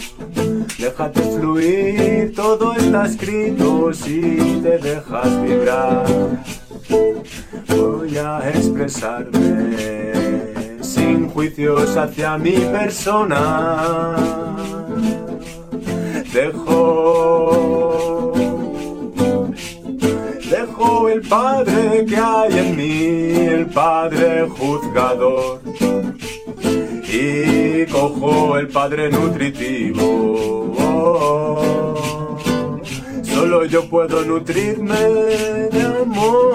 Déjate fluir, todo está escrito si te dejas vibrar. Voy a expresarme sin juicios hacia mi persona. Dejo el padre que hay en mí, el padre juzgador, y cojo el padre nutritivo. Solo yo puedo nutrirme de amor.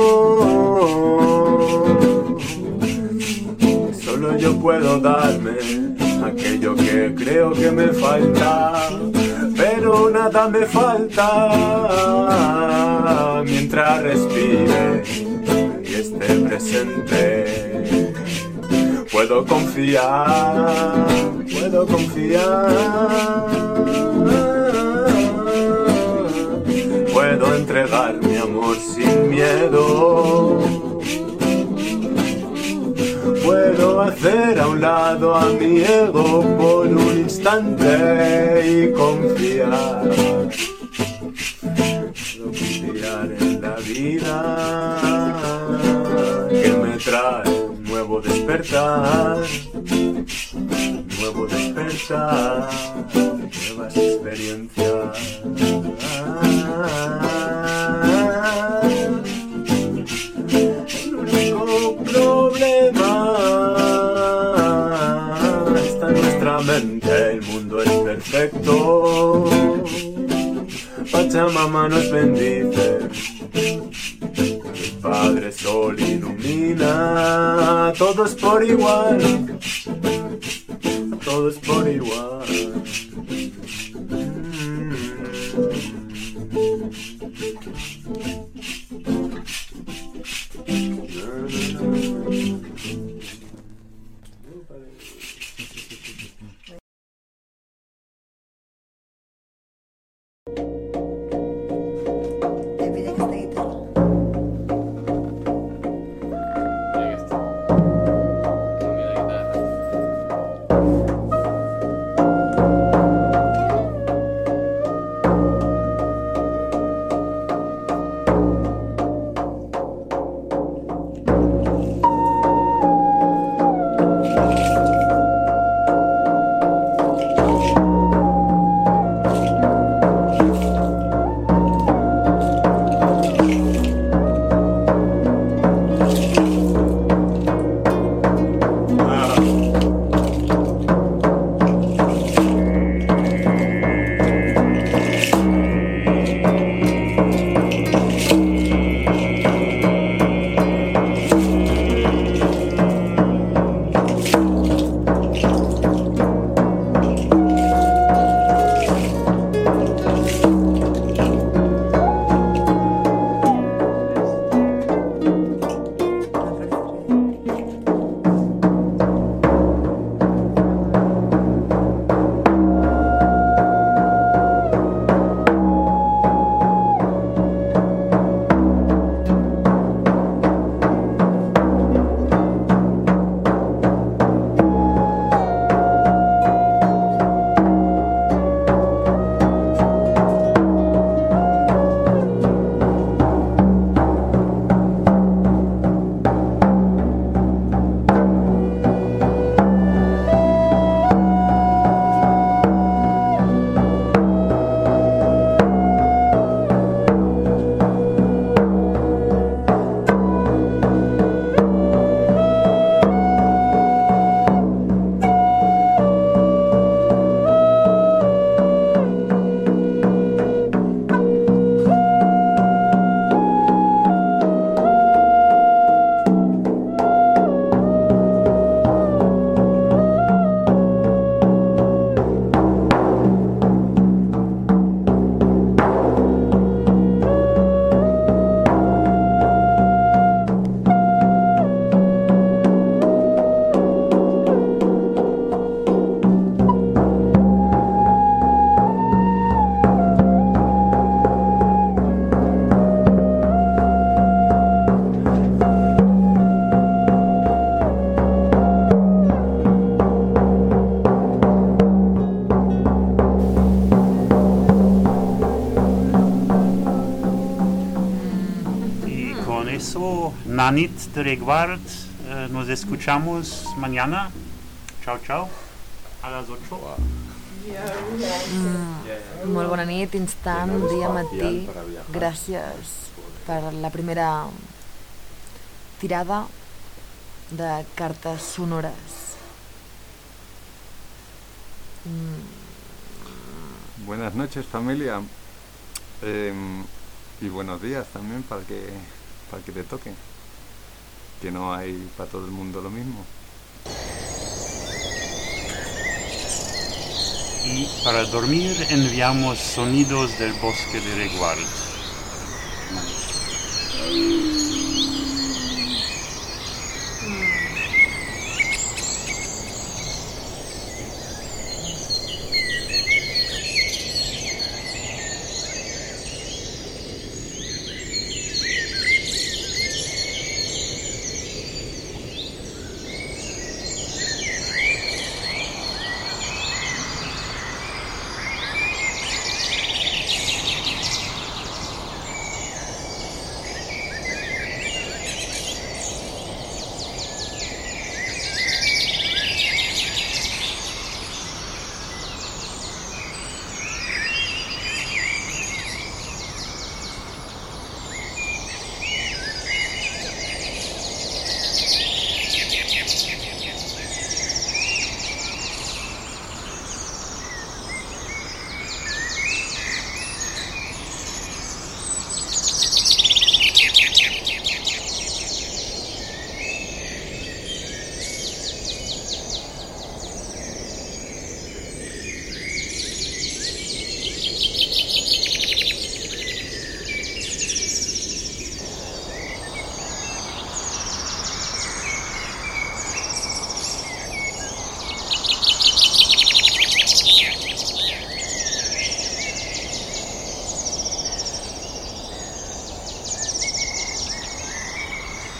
Solo yo puedo darme aquello que creo que me falta, pero nada me falta mientras respire y esté presente. Puedo confiar, puedo entregar mi amor sin miedo. Puedo hacer a un lado a mi ego por un instante y confiar. Puedo confiar. experiencia. El único problema está en nuestra mente, el mundo es perfecto. Pachamama nos bendice, el Padre Sol ilumina a todos por igual, a todos por igual. Te pide aquesta guitarra. Nanit de Reguard, nos escuchamos mañana. Chao, chao. A las 8. Molt bona nit, instant, dia, matí. Gràcies per la primera tirada de cartes sonores. Buenas noches, familia. Y buenos días también para que te toquen. Que no hay para todo el mundo lo mismo. Y para dormir enviamos sonidos del bosque de Reguard.